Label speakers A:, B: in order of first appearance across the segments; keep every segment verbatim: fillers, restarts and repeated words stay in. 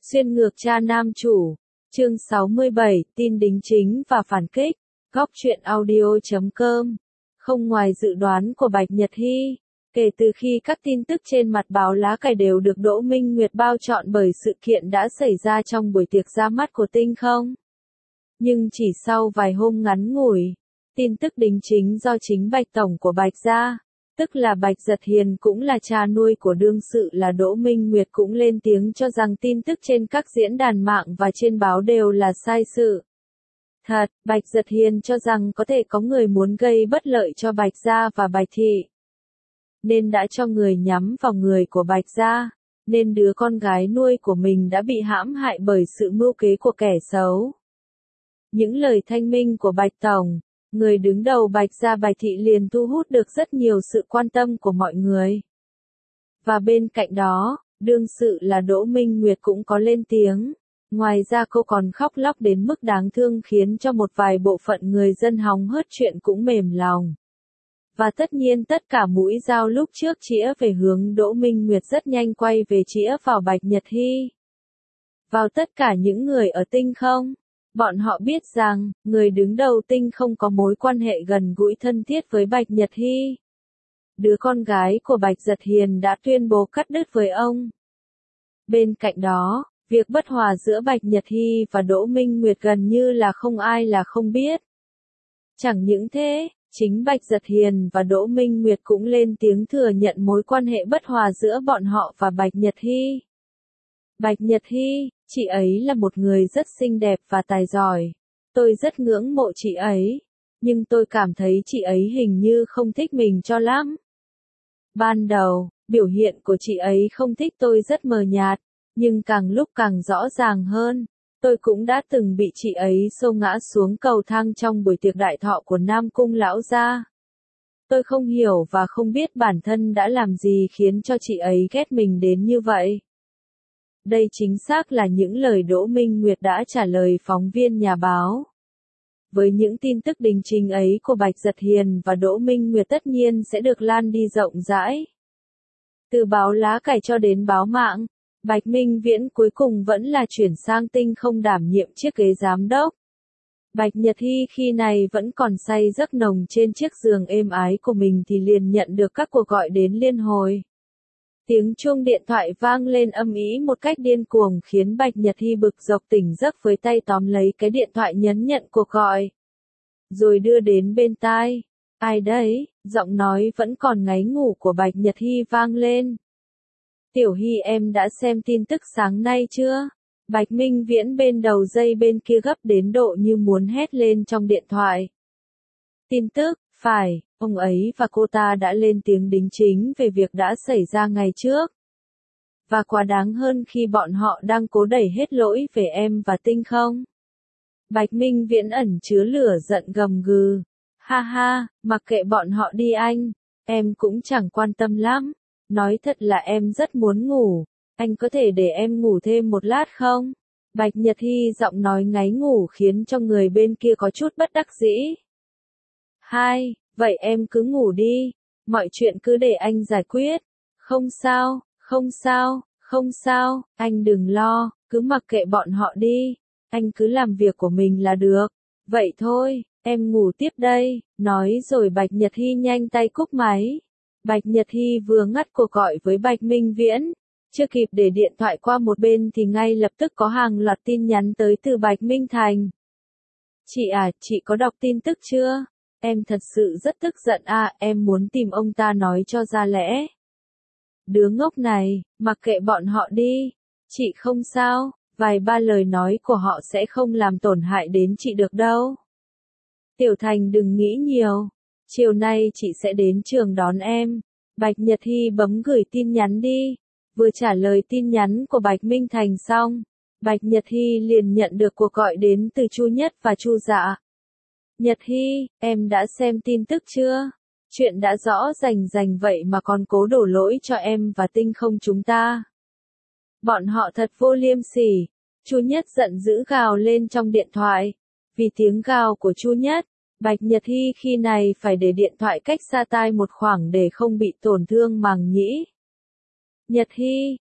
A: Xuyên ngược cha nam chủ. Chương sáu mươi bảy, tin đính chính và phản kích. Góc truyện audio chấm com. Không ngoài dự đoán của Bạch Nhật Hy, kể từ khi các tin tức trên mặt báo lá cải đều được Đỗ Minh Nguyệt bao trọn bởi sự kiện đã xảy ra trong buổi tiệc ra mắt của Tinh Không. Nhưng chỉ sau vài hôm ngắn ngủi, tin tức đính chính do chính Bạch Tổng của Bạch gia, tức là Bạch Giật Hiền cũng là cha nuôi của đương sự là Đỗ Minh Nguyệt cũng lên tiếng cho rằng tin tức trên các diễn đàn mạng và trên báo đều là sai sự. Thật, Bạch Giật Hiền cho rằng có thể có người muốn gây bất lợi cho Bạch gia và Bạch thị, nên đã cho người nhắm vào người của Bạch gia, nên đứa con gái nuôi của mình đã bị hãm hại bởi sự mưu kế của kẻ xấu. Những lời thanh minh của Bạch Tổng, người đứng đầu Bạch gia Bạch thị liền thu hút được rất nhiều sự quan tâm của mọi người. Và bên cạnh đó, đương sự là Đỗ Minh Nguyệt cũng có lên tiếng. Ngoài ra cô còn khóc lóc đến mức đáng thương khiến cho một vài bộ phận người dân hóng hớt chuyện cũng mềm lòng. Và tất nhiên tất cả mũi dao lúc trước chĩa về hướng Đỗ Minh Nguyệt rất nhanh quay về chĩa vào Bạch Nhật Hy. Vào tất cả những người ở Tinh Không. Bọn họ biết rằng, người đứng đầu Tinh Không có mối quan hệ gần gũi thân thiết với Bạch Nhật Hy. Đứa con gái của Bạch Giật Hiền đã tuyên bố cắt đứt với ông. Bên cạnh đó, việc bất hòa giữa Bạch Nhật Hy và Đỗ Minh Nguyệt gần như là không ai là không biết. Chẳng những thế, chính Bạch Giật Hiền và Đỗ Minh Nguyệt cũng lên tiếng thừa nhận mối quan hệ bất hòa giữa bọn họ và Bạch Nhật Hy. Bạch Nhật Hy, chị ấy là một người rất xinh đẹp và tài giỏi. Tôi rất ngưỡng mộ chị ấy. Nhưng tôi cảm thấy chị ấy hình như không thích mình cho lắm. Ban đầu, biểu hiện của chị ấy không thích tôi rất mờ nhạt. Nhưng càng lúc càng rõ ràng hơn. Tôi cũng đã từng bị chị ấy xô ngã xuống cầu thang trong buổi tiệc đại thọ của Nam Cung lão gia. Tôi không hiểu và không biết bản thân đã làm gì khiến cho chị ấy ghét mình đến như vậy. Đây chính xác là những lời Đỗ Minh Nguyệt đã trả lời phóng viên nhà báo. Với những tin tức đính chính ấy của Bạch Giật Hiền và Đỗ Minh Nguyệt tất nhiên sẽ được lan đi rộng rãi. Từ báo lá cải cho đến báo mạng, Bạch Minh Viễn cuối cùng vẫn là chuyển sang Tinh Không đảm nhiệm chiếc ghế giám đốc. Bạch Nhật Hy khi này vẫn còn say giấc nồng trên chiếc giường êm ái của mình thì liền nhận được các cuộc gọi đến liên hồi. Tiếng chuông điện thoại vang lên âm ĩ một cách điên cuồng khiến Bạch Nhật Hy bực dọc tỉnh giấc với tay tóm lấy cái điện thoại nhấn nhận cuộc gọi. Rồi đưa đến bên tai. Ai đấy? Giọng nói vẫn còn ngáy ngủ của Bạch Nhật Hy vang lên. Tiểu Hy em đã xem tin tức sáng nay chưa? Bạch Minh Viễn bên đầu dây bên kia gấp đến độ như muốn hét lên trong điện thoại. Tin tức, phải, ông ấy và cô ta đã lên tiếng đính chính về việc đã xảy ra ngày trước. Và quá đáng hơn khi bọn họ đang cố đẩy hết lỗi về em và Tinh Không. Bạch Minh Viễn ẩn chứa lửa giận gầm gừ. Ha ha, mặc kệ bọn họ đi anh, em cũng chẳng quan tâm lắm. Nói thật là em rất muốn ngủ, anh có thể để em ngủ thêm một lát không? Bạch Nhật Hy giọng nói ngáy ngủ khiến cho người bên kia có chút bất đắc dĩ. Hai, vậy em cứ ngủ đi, mọi chuyện cứ để anh giải quyết. Không sao, không sao, không sao, anh đừng lo, cứ mặc kệ bọn họ đi, anh cứ làm việc của mình là được. Vậy thôi, em ngủ tiếp đây, nói rồi Bạch Nhật Hy nhanh tay cúp máy. Bạch Nhật Hy vừa ngắt cuộc gọi với Bạch Minh Viễn, chưa kịp để điện thoại qua một bên thì ngay lập tức có hàng loạt tin nhắn tới từ Bạch Minh Thành. Chị à, chị có đọc tin tức chưa? Em thật sự rất tức giận à, em muốn tìm ông ta nói cho ra lẽ. Đứa ngốc này, mặc kệ bọn họ đi. Chị không sao, vài ba lời nói của họ sẽ không làm tổn hại đến chị được đâu. Tiểu Thành đừng nghĩ nhiều. Chiều nay chị sẽ đến trường đón em. Bạch Nhật Hy bấm gửi tin nhắn đi. Vừa trả lời tin nhắn của Bạch Minh Thành xong, Bạch Nhật Hy liền nhận được cuộc gọi đến từ Chu Nhất và Chu Dạ. Nhật Hy, em đã xem tin tức chưa? Chuyện đã rõ rành rành vậy mà còn cố đổ lỗi cho em và Tinh Không chúng ta. Bọn họ thật vô liêm sỉ. Chu Nhất giận dữ gào lên trong điện thoại. Vì tiếng gào của Chu Nhất, Bạch Nhật Hy khi này phải để điện thoại cách xa tai một khoảng để không bị tổn thương màng nhĩ. Nhật Hy,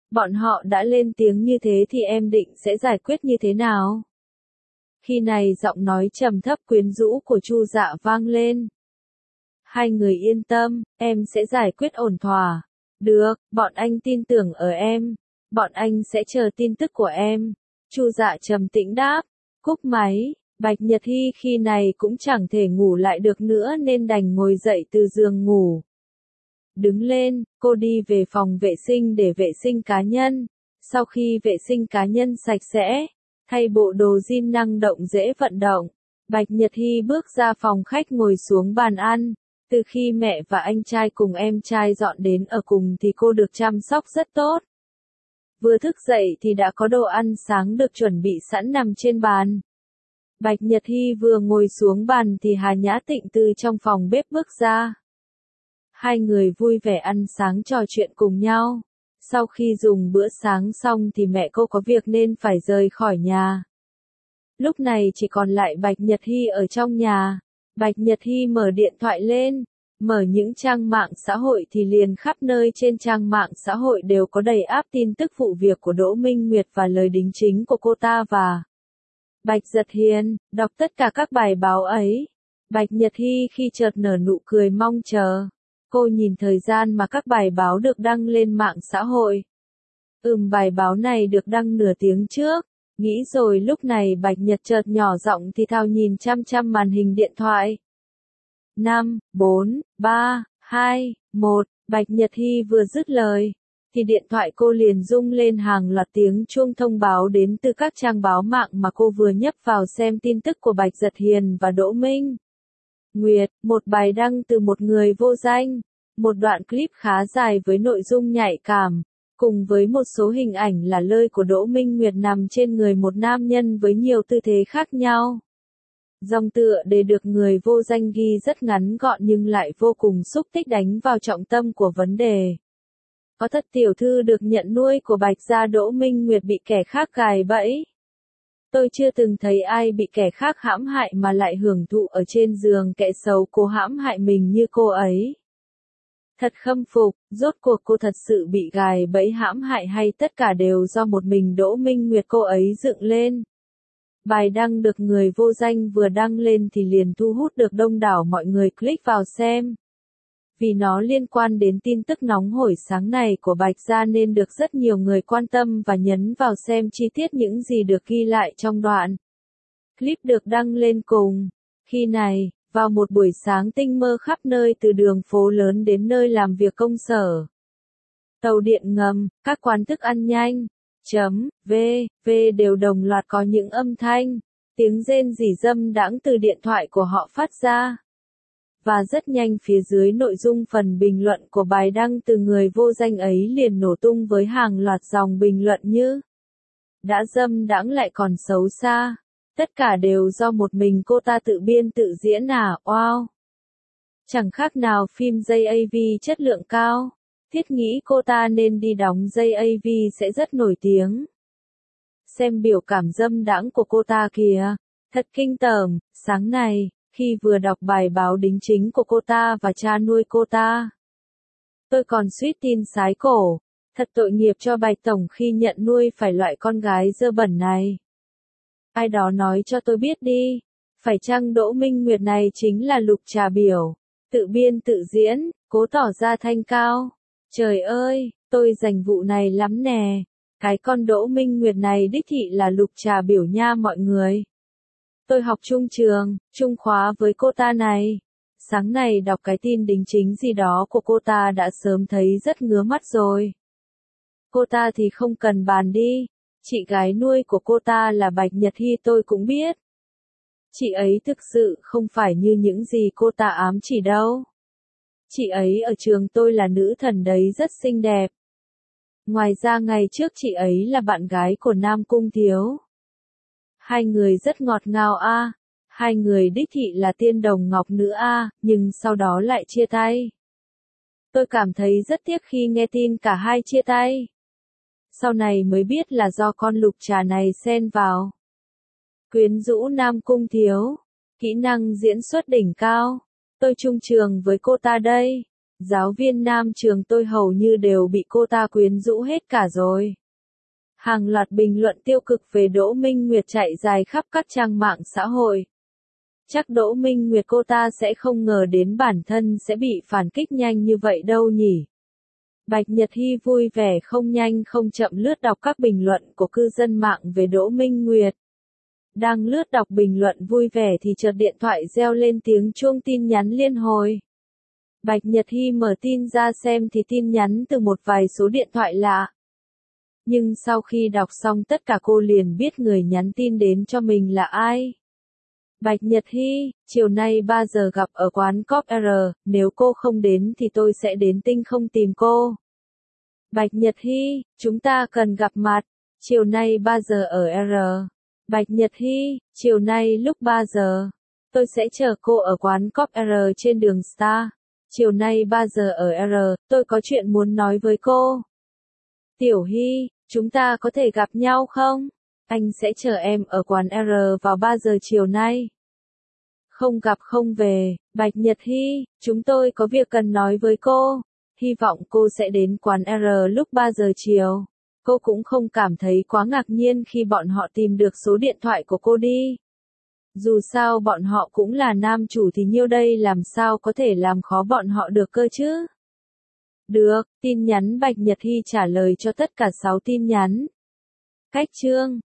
A: Bọn họ đã lên tiếng như thế thì em định sẽ giải quyết như thế nào? Khi này giọng nói trầm thấp quyến rũ của Chu Dạ vang lên. Hai người yên tâm, em sẽ giải quyết ổn thỏa. Được, bọn anh tin tưởng ở em. Bọn anh sẽ chờ tin tức của em. Chu Dạ trầm tĩnh đáp. Cúp máy, Bạch Nhật Hy khi này cũng chẳng thể ngủ lại được nữa nên đành ngồi dậy từ giường ngủ. Đứng lên, cô đi về phòng vệ sinh để vệ sinh cá nhân. Sau khi vệ sinh cá nhân sạch sẽ, thay bộ đồ jean năng động dễ vận động, Bạch Nhật Hy bước ra phòng khách ngồi xuống bàn ăn. Từ khi mẹ và anh trai cùng em trai dọn đến ở cùng thì cô được chăm sóc rất tốt. Vừa thức dậy thì đã có đồ ăn sáng được chuẩn bị sẵn nằm trên bàn. Bạch Nhật Hy vừa ngồi xuống bàn thì Hà Nhã Tịnh từ trong phòng bếp bước ra. Hai người vui vẻ ăn sáng trò chuyện cùng nhau. Sau khi dùng bữa sáng xong thì mẹ cô có việc nên phải rời khỏi nhà. Lúc này chỉ còn lại Bạch Nhật Hy ở trong nhà. Bạch Nhật Hy mở điện thoại lên, mở những trang mạng xã hội thì liền khắp nơi trên trang mạng xã hội đều có đầy áp tin tức vụ việc của Đỗ Minh Nguyệt và lời đính chính của cô ta và Bạch Giật Hiền. Đọc tất cả các bài báo ấy, Bạch Nhật Hy khi chợt nở nụ cười mong chờ. Cô nhìn thời gian mà các bài báo được đăng lên mạng xã hội. Ừm, bài báo này được đăng nửa tiếng trước. Nghĩ rồi lúc này Bạch Nhật chợt nhỏ giọng thì thào nhìn chăm chăm màn hình điện thoại. năm, bốn, ba, hai, một, Bạch Nhật Hy vừa dứt lời, thì điện thoại cô liền rung lên hàng loạt tiếng chuông thông báo đến từ các trang báo mạng mà cô vừa nhấp vào xem tin tức của Bạch Giật Hiền và Đỗ Minh Nguyệt, một bài đăng từ một người vô danh, một đoạn clip khá dài với nội dung nhạy cảm. Cùng với một số hình ảnh là lơi của Đỗ Minh Nguyệt nằm trên người một nam nhân với nhiều tư thế khác nhau. Dòng tựa đề được người vô danh ghi rất ngắn gọn nhưng lại vô cùng xúc tích đánh vào trọng tâm của vấn đề. Có thật tiểu thư được nhận nuôi của Bạch gia Đỗ Minh Nguyệt bị kẻ khác gài bẫy. Tôi chưa từng thấy ai bị kẻ khác hãm hại mà lại hưởng thụ ở trên giường kẻ xấu cố hãm hại mình như cô ấy. Thật khâm phục, rốt cuộc cô thật sự bị gài bẫy hãm hại hay tất cả đều do một mình Đỗ Minh Nguyệt cô ấy dựng lên. Bài đăng được người vô danh vừa đăng lên thì liền thu hút được đông đảo mọi người click vào xem. Vì nó liên quan đến tin tức nóng hổi sáng này của Bạch gia nên được rất nhiều người quan tâm và nhấn vào xem chi tiết những gì được ghi lại trong đoạn clip được đăng lên cùng. Khi này, vào một buổi sáng tinh mơ khắp nơi từ đường phố lớn đến nơi làm việc công sở, tàu điện ngầm, các quán thức ăn nhanh, chấm, v, v đều đồng loạt có những âm thanh, tiếng rên rỉ dâm đãng từ điện thoại của họ phát ra. Và rất nhanh phía dưới nội dung phần bình luận của bài đăng từ người vô danh ấy liền nổ tung với hàng loạt dòng bình luận như: đã dâm đãng lại còn xấu xa. Tất cả đều do một mình cô ta tự biên tự diễn à, wow. Chẳng khác nào phim J A V chất lượng cao. Thiết nghĩ cô ta nên đi đóng J A V sẽ rất nổi tiếng. Xem biểu cảm dâm đãng của cô ta kìa. Thật kinh tởm, sáng này, khi vừa đọc bài báo đính chính của cô ta và cha nuôi cô ta, tôi còn suýt tin sái cổ. Thật tội nghiệp cho Bạch Tổng khi nhận nuôi phải loại con gái dơ bẩn này. Ai đó nói cho tôi biết đi, phải chăng Đỗ Minh Nguyệt này chính là Lục Trà Biểu, tự biên tự diễn, cố tỏ ra thanh cao. Trời ơi, tôi giành vụ này lắm nè, cái con Đỗ Minh Nguyệt này đích thị là Lục Trà Biểu nha mọi người. Tôi học chung trường, chung khóa với cô ta này. Sáng này đọc cái tin đính chính gì đó của cô ta đã sớm thấy rất ngứa mắt rồi. Cô ta thì không cần bàn đi. Chị gái nuôi của cô ta là Bạch Nhật Hy tôi cũng biết. Chị ấy thực sự không phải như những gì cô ta ám chỉ đâu. Chị ấy ở trường tôi là nữ thần đấy, rất xinh đẹp. Ngoài ra ngày trước chị ấy là bạn gái của Nam Cung Thiếu. Hai người rất ngọt ngào a, à. Hai người đích thị là tiên đồng ngọc nữ a, à, nhưng sau đó lại chia tay. Tôi cảm thấy rất tiếc khi nghe tin cả hai chia tay. Sau này mới biết là do con Lục Trà này xen vào. Quyến rũ Nam Cung Thiếu, kỹ năng diễn xuất đỉnh cao. Tôi chung trường với cô ta đây. Giáo viên nam trường tôi hầu như đều bị cô ta quyến rũ hết cả rồi. Hàng loạt bình luận tiêu cực về Đỗ Minh Nguyệt chạy dài khắp các trang mạng xã hội. Chắc Đỗ Minh Nguyệt cô ta sẽ không ngờ đến bản thân sẽ bị phản kích nhanh như vậy đâu nhỉ. Bạch Nhật Hy vui vẻ không nhanh không chậm lướt đọc các bình luận của cư dân mạng về Đỗ Minh Nguyệt. Đang lướt đọc bình luận vui vẻ thì chợt điện thoại reo lên tiếng chuông tin nhắn liên hồi. Bạch Nhật Hy mở tin ra xem thì tin nhắn từ một vài số điện thoại lạ. Nhưng sau khi đọc xong tất cả cô liền biết người nhắn tin đến cho mình là ai. Bạch Nhật Hy, chiều nay ba giờ gặp ở quán Cop R, nếu cô không đến thì tôi sẽ đến Tinh Không tìm cô. Bạch Nhật Hy, chúng ta cần gặp mặt, chiều nay ba giờ ở R. Bạch Nhật Hy, chiều nay lúc ba giờ, tôi sẽ chờ cô ở quán Cop R trên đường Star. Chiều nay ba giờ ở R, tôi có chuyện muốn nói với cô. Tiểu Hy, chúng ta có thể gặp nhau không? Anh sẽ chờ em ở quán R vào ba giờ chiều nay. Không gặp không về, Bạch Nhật Hy, chúng tôi có việc cần nói với cô. Hy vọng cô sẽ đến quán R lúc ba giờ chiều. Cô cũng không cảm thấy quá ngạc nhiên khi bọn họ tìm được số điện thoại của cô đi. Dù sao bọn họ cũng là nam chủ thì nhiêu đây làm sao có thể làm khó bọn họ được cơ chứ? Được, tin nhắn Bạch Nhật Hy trả lời cho tất cả sáu tin nhắn. Cách chương